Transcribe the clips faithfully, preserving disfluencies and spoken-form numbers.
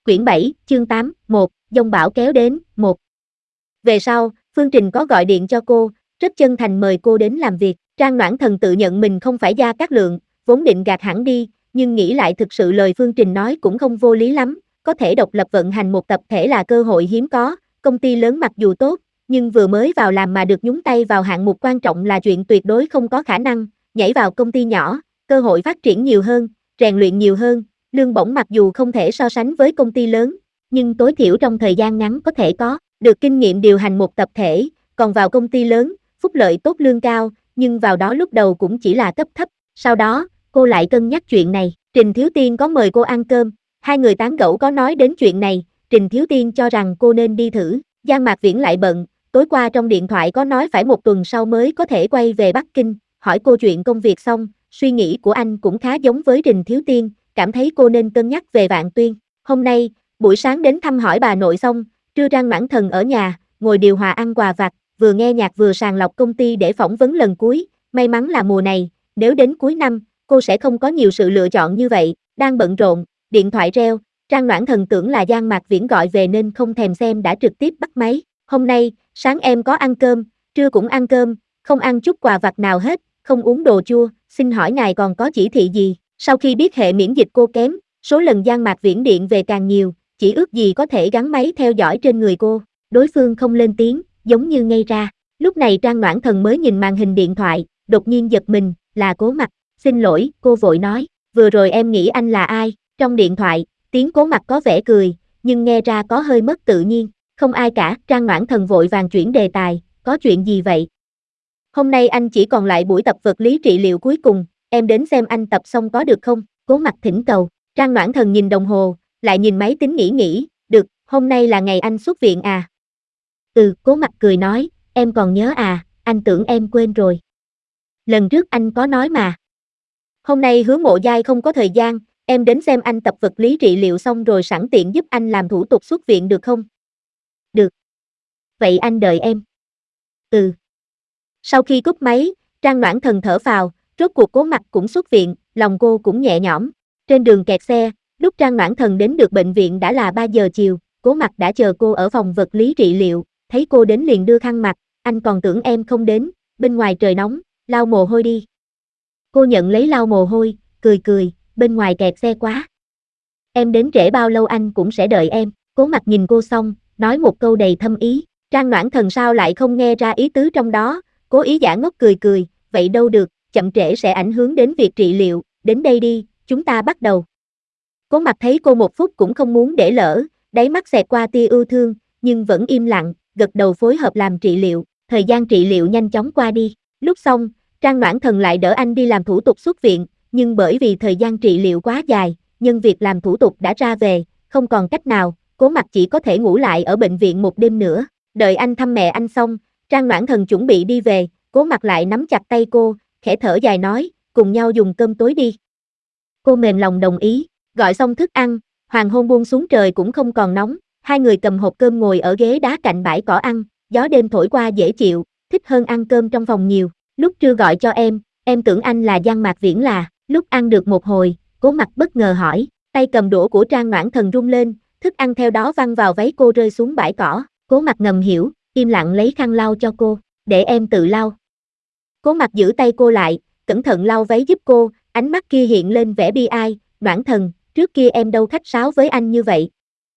Quyển bảy, chương tám, một, dông bão kéo đến, một. Về sau, Phương Trình có gọi điện cho cô, rất chân thành mời cô đến làm việc. Trang Noãn Thần tự nhận mình không phải Gia Cát Lượng, vốn định gạt hẳn đi, nhưng nghĩ lại thực sự lời Phương Trình nói cũng không vô lý lắm, có thể độc lập vận hành một tập thể là cơ hội hiếm có, công ty lớn mặc dù tốt, nhưng vừa mới vào làm mà được nhúng tay vào hạng mục quan trọng là chuyện tuyệt đối không có khả năng, nhảy vào công ty nhỏ, cơ hội phát triển nhiều hơn, rèn luyện nhiều hơn, lương bổng mặc dù không thể so sánh với công ty lớn, nhưng tối thiểu trong thời gian ngắn có thể có được kinh nghiệm điều hành một tập thể, còn vào công ty lớn, phúc lợi tốt lương cao, nhưng vào đó lúc đầu cũng chỉ là cấp thấp, sau đó, cô lại cân nhắc chuyện này, Trình Thiếu Tiên có mời cô ăn cơm, hai người tán gẫu có nói đến chuyện này, Trình Thiếu Tiên cho rằng cô nên đi thử, Giang Mạc Viễn lại bận, tối qua trong điện thoại có nói phải một tuần sau mới có thể quay về Bắc Kinh, hỏi cô chuyện công việc xong, suy nghĩ của anh cũng khá giống với Trình Thiếu Tiên, cảm thấy cô nên cân nhắc về Vạn Tuyên, hôm nay, buổi sáng đến thăm hỏi bà nội xong, trưa Trang Noãn Thần ở nhà, ngồi điều hòa ăn quà vặt, vừa nghe nhạc vừa sàng lọc công ty để phỏng vấn lần cuối, may mắn là mùa này, nếu đến cuối năm, cô sẽ không có nhiều sự lựa chọn như vậy, đang bận rộn, điện thoại reo, Trang Noãn Thần tưởng là Giang Mạc Viễn gọi về nên không thèm xem đã trực tiếp bắt máy, hôm nay, sáng em có ăn cơm, trưa cũng ăn cơm, không ăn chút quà vặt nào hết, không uống đồ chua, xin hỏi ngài còn có chỉ thị gì, sau khi biết hệ miễn dịch cô kém, số lần Giang Mạc Viễn điện về càng nhiều, chỉ ước gì có thể gắn máy theo dõi trên người cô, đối phương không lên tiếng, giống như ngây ra, lúc này Trang Noãn Thần mới nhìn màn hình điện thoại, đột nhiên giật mình, là Cố Mặc, xin lỗi, cô vội nói, vừa rồi em nghĩ anh là ai, trong điện thoại, tiếng Cố Mặc có vẻ cười, nhưng nghe ra có hơi mất tự nhiên, không ai cả, Trang Noãn Thần vội vàng chuyển đề tài, có chuyện gì vậy? Hôm nay anh chỉ còn lại buổi tập vật lý trị liệu cuối cùng, em đến xem anh tập xong có được không, Cố Mặc thỉnh cầu, Trang Noãn Thần nhìn đồng hồ, lại nhìn máy tính nghĩ nghĩ, được, hôm nay là ngày anh xuất viện à? Ừ, Cố Mặc cười nói, em còn nhớ à, anh tưởng em quên rồi. Lần trước anh có nói mà. Hôm nay Hứa Mộ Giai không có thời gian, em đến xem anh tập vật lý trị liệu xong rồi sẵn tiện giúp anh làm thủ tục xuất viện được không? Được. Vậy anh đợi em. Ừ. Sau khi cúp máy, Trang Noãn Thần thở phào, rốt cuộc Cố Mặc cũng xuất viện, lòng cô cũng nhẹ nhõm. Trên đường kẹt xe, lúc Trang Noãn Thần đến được bệnh viện đã là ba giờ chiều, Cố Mặc đã chờ cô ở phòng vật lý trị liệu, thấy cô đến liền đưa khăn mặt, anh còn tưởng em không đến, bên ngoài trời nóng, lau mồ hôi đi. Cô nhận lấy lau mồ hôi, cười cười, bên ngoài kẹt xe quá. Em đến trễ bao lâu anh cũng sẽ đợi em, Cố Mặc nhìn cô xong, nói một câu đầy thâm ý, Trang Noãn Thần sao lại không nghe ra ý tứ trong đó, cố ý giả ngốc cười cười, vậy đâu được, chậm trễ sẽ ảnh hưởng đến việc trị liệu, đến đây đi, chúng ta bắt đầu. Cố Mặc thấy cô một phút cũng không muốn để lỡ, đáy mắt xẹt qua tia ưu thương, nhưng vẫn im lặng, gật đầu phối hợp làm trị liệu, thời gian trị liệu nhanh chóng qua đi, lúc xong, Trang Noãn Thần lại đỡ anh đi làm thủ tục xuất viện, nhưng bởi vì thời gian trị liệu quá dài, nhân việc làm thủ tục đã ra về, không còn cách nào, Cố Mặc chỉ có thể ngủ lại ở bệnh viện một đêm nữa, đợi anh thăm mẹ anh xong, Trang Noãn Thần chuẩn bị đi về, Cố Mặc lại nắm chặt tay cô, khẽ thở dài nói, cùng nhau dùng cơm tối đi. Cô mềm lòng đồng ý, gọi xong thức ăn, hoàng hôn buông xuống trời cũng không còn nóng, hai người cầm hộp cơm ngồi ở ghế đá cạnh bãi cỏ ăn, gió đêm thổi qua dễ chịu, thích hơn ăn cơm trong phòng nhiều, lúc trưa gọi cho em, em tưởng anh là Giang Mạc Viễn là, lúc ăn được một hồi, Cố Mặc bất ngờ hỏi, tay cầm đũa của Trang Noãn Thần rung lên, thức ăn theo đó văng vào váy cô rơi xuống bãi cỏ, Cố Mặc ngầm hiểu, im lặng lấy khăn lau cho cô, để em tự lau. Cố Mặc giữ tay cô lại, cẩn thận lau váy giúp cô, ánh mắt kia hiện lên vẻ bi ai, Noãn Thần, trước kia em đâu khách sáo với anh như vậy.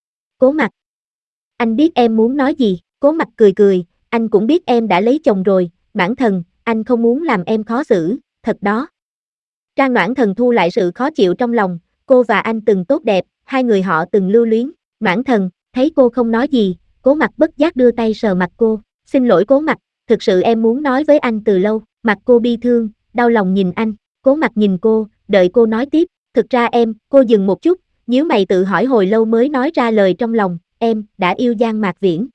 Cố Mặc, anh biết em muốn nói gì, Cố Mặc cười cười, anh cũng biết em đã lấy chồng rồi, Noãn Thần, anh không muốn làm em khó xử, thật đó. Trang Noãn Thần thu lại sự khó chịu trong lòng, cô và anh từng tốt đẹp, hai người họ từng lưu luyến, Noãn Thần, thấy cô không nói gì, Cố Mặc bất giác đưa tay sờ mặt cô, xin lỗi Cố Mặc, thực sự em muốn nói với anh từ lâu, mặt cô bi thương, đau lòng nhìn anh, Cố Mặc nhìn cô, đợi cô nói tiếp, thực ra em, cô dừng một chút, nhíu mày tự hỏi hồi lâu mới nói ra lời trong lòng, em, đã yêu Giang Mạc Viễn.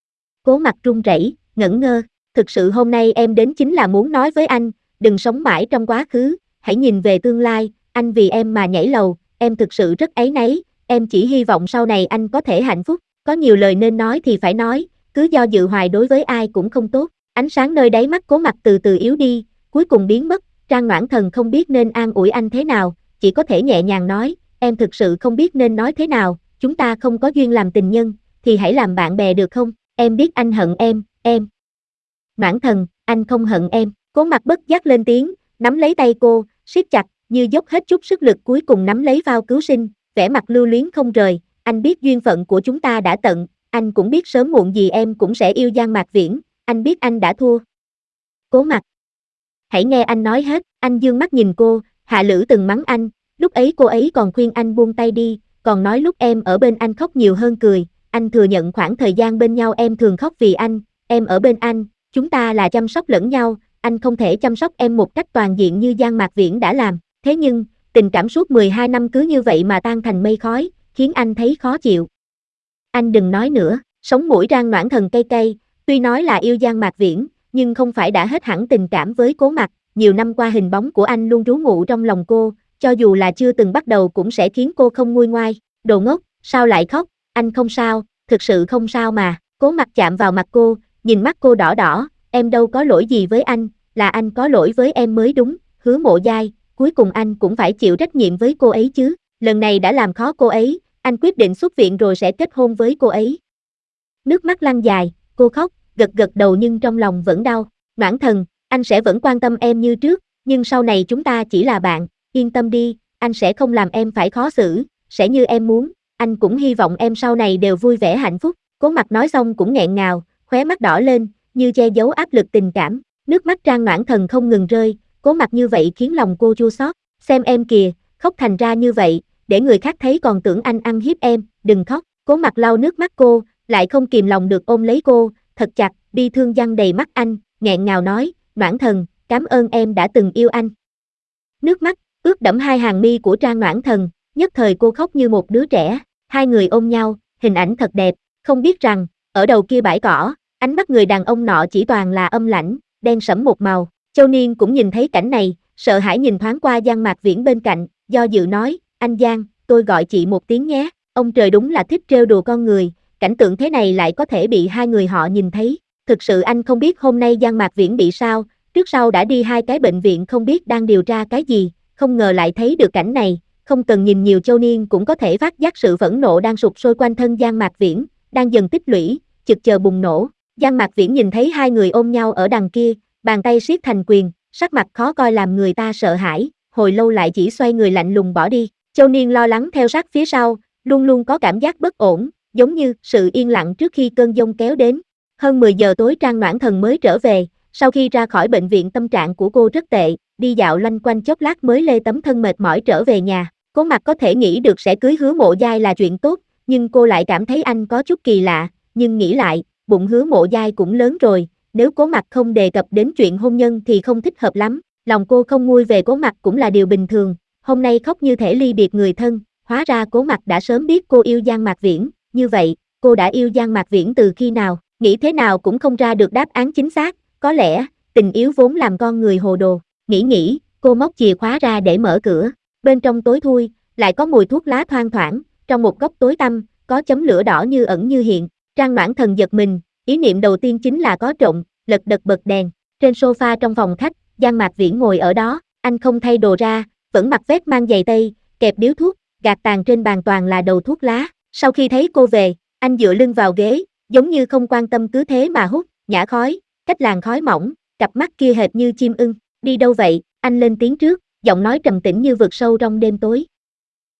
Cố Mặc run rẩy, ngẩn ngơ, thực sự hôm nay em đến chính là muốn nói với anh, đừng sống mãi trong quá khứ, hãy nhìn về tương lai, anh vì em mà nhảy lầu, em thực sự rất áy náy, em chỉ hy vọng sau này anh có thể hạnh phúc, có nhiều lời nên nói thì phải nói, cứ do dự hoài đối với ai cũng không tốt, ánh sáng nơi đáy mắt Cố Mặc từ từ yếu đi, cuối cùng biến mất, Trang Noãn Thần không biết nên an ủi anh thế nào, chỉ có thể nhẹ nhàng nói, em thực sự không biết nên nói thế nào, chúng ta không có duyên làm tình nhân, thì hãy làm bạn bè được không? Em biết anh hận em, em. Noãn Thần, anh không hận em. Cố Mặc bất giác lên tiếng, nắm lấy tay cô, siết chặt, như dốc hết chút sức lực cuối cùng nắm lấy phao cứu sinh, vẻ mặt lưu luyến không rời. Anh biết duyên phận của chúng ta đã tận, anh cũng biết sớm muộn gì em cũng sẽ yêu Giang Mạc Viễn, anh biết anh đã thua. Cố Mặc, hãy nghe anh nói hết. Anh dương mắt nhìn cô, Hạ Lữ từng mắng anh, lúc ấy cô ấy còn khuyên anh buông tay đi, còn nói lúc em ở bên anh khóc nhiều hơn cười. Anh thừa nhận khoảng thời gian bên nhau em thường khóc vì anh, em ở bên anh, chúng ta là chăm sóc lẫn nhau, anh không thể chăm sóc em một cách toàn diện như Giang Mạc Viễn đã làm. Thế nhưng, tình cảm suốt mười hai năm cứ như vậy mà tan thành mây khói, khiến anh thấy khó chịu. Anh đừng nói nữa. Sống mũi Trang Noãn Thần cay cay, tuy nói là yêu Giang Mạc Viễn, nhưng không phải đã hết hẳn tình cảm với Cố Mặc. Nhiều năm qua hình bóng của anh luôn trú ngụ trong lòng cô, cho dù là chưa từng bắt đầu cũng sẽ khiến cô không nguôi ngoai. Đồ ngốc, sao lại khóc? Anh không sao, thực sự không sao mà. Cố Mặc chạm vào mặt cô, nhìn mắt cô đỏ đỏ, em đâu có lỗi gì với anh, là anh có lỗi với em mới đúng. Hứa Mộ Giai, cuối cùng anh cũng phải chịu trách nhiệm với cô ấy chứ. Lần này đã làm khó cô ấy, anh quyết định xuất viện rồi sẽ kết hôn với cô ấy. Nước mắt lăn dài, cô khóc, gật gật đầu nhưng trong lòng vẫn đau. Noãn Thần, anh sẽ vẫn quan tâm em như trước, nhưng sau này chúng ta chỉ là bạn, yên tâm đi, anh sẽ không làm em phải khó xử, sẽ như em muốn, anh cũng hy vọng em sau này đều vui vẻ hạnh phúc. Cố Mặc nói xong cũng nghẹn ngào, khóe mắt đỏ lên, như che giấu áp lực tình cảm. Nước mắt Trang Noãn Thần không ngừng rơi, Cố Mặc như vậy khiến lòng cô chua xót. Xem em kìa, khóc thành ra như vậy, để người khác thấy còn tưởng anh ăn hiếp em, đừng khóc. Cố Mặc lau nước mắt cô, lại không kìm lòng được ôm lấy cô, thật chặt, bi thương giăng đầy mắt anh, nghẹn ngào nói, Noãn Thần, cảm ơn em đã từng yêu anh. Nước mắt ướt đẫm hai hàng mi của Trang Noãn Thần, nhất thời cô khóc như một đứa trẻ. Hai người ôm nhau, hình ảnh thật đẹp, không biết rằng, ở đầu kia bãi cỏ, ánh mắt người đàn ông nọ chỉ toàn là âm lãnh, đen sẫm một màu. Châu Niên cũng nhìn thấy cảnh này, sợ hãi nhìn thoáng qua Giang Mạc Viễn bên cạnh, do dự nói, anh Giang, tôi gọi chị một tiếng nhé. Ông trời đúng là thích trêu đùa con người, cảnh tượng thế này lại có thể bị hai người họ nhìn thấy. Thực sự anh không biết hôm nay Giang Mạc Viễn bị sao, trước sau đã đi hai cái bệnh viện không biết đang điều tra cái gì, không ngờ lại thấy được cảnh này, không cần nhìn nhiều Châu Niên cũng có thể phát giác sự phẫn nộ đang sục sôi quanh thân Giang Mạc Viễn, đang dần tích lũy, chực chờ bùng nổ. Giang Mạc Viễn nhìn thấy hai người ôm nhau ở đằng kia, bàn tay siết thành quyền, sắc mặt khó coi làm người ta sợ hãi, hồi lâu lại chỉ xoay người lạnh lùng bỏ đi. Châu Niên lo lắng theo sát phía sau, luôn luôn có cảm giác bất ổn, giống như sự yên lặng trước khi cơn giông kéo đến. Hơn mười giờ tối Trang Noãn Thần mới trở về, sau khi ra khỏi bệnh viện tâm trạng của cô rất tệ, đi dạo loanh quanh chốc lát mới lê tấm thân mệt mỏi trở về nhà. Cố Mặc có thể nghĩ được sẽ cưới Hứa Mộ Giai là chuyện tốt, nhưng cô lại cảm thấy anh có chút kỳ lạ, nhưng nghĩ lại, bụng Hứa Mộ Giai cũng lớn rồi, nếu Cố Mặc không đề cập đến chuyện hôn nhân thì không thích hợp lắm. Lòng cô không nguôi về Cố Mặc cũng là điều bình thường, hôm nay khóc như thể ly biệt người thân, hóa ra Cố Mặc đã sớm biết cô yêu Giang Mạc Viễn, như vậy, cô đã yêu Giang Mạc Viễn từ khi nào? Nghĩ thế nào cũng không ra được đáp án chính xác, có lẽ, tình yếu vốn làm con người hồ đồ. Nghĩ nghĩ, cô móc chìa khóa ra để mở cửa, bên trong tối thui, lại có mùi thuốc lá thoang thoảng, trong một góc tối tăm, có chấm lửa đỏ như ẩn như hiện. Trang Noãn Thần giật mình, ý niệm đầu tiên chính là có trộm, lật đật bật đèn. Trên sofa trong phòng khách, Giang Mạc Viễn ngồi ở đó, anh không thay đồ ra, vẫn mặc vest mang giày tây, kẹp điếu thuốc, gạt tàn trên bàn toàn là đầu thuốc lá. Sau khi thấy cô về, anh dựa lưng vào ghế, giống như không quan tâm cứ thế mà hút, nhả khói, cách làn khói mỏng, cặp mắt kia hệt như chim ưng. Đi đâu vậy? Anh lên tiếng trước, giọng nói trầm tĩnh như vực sâu trong đêm tối.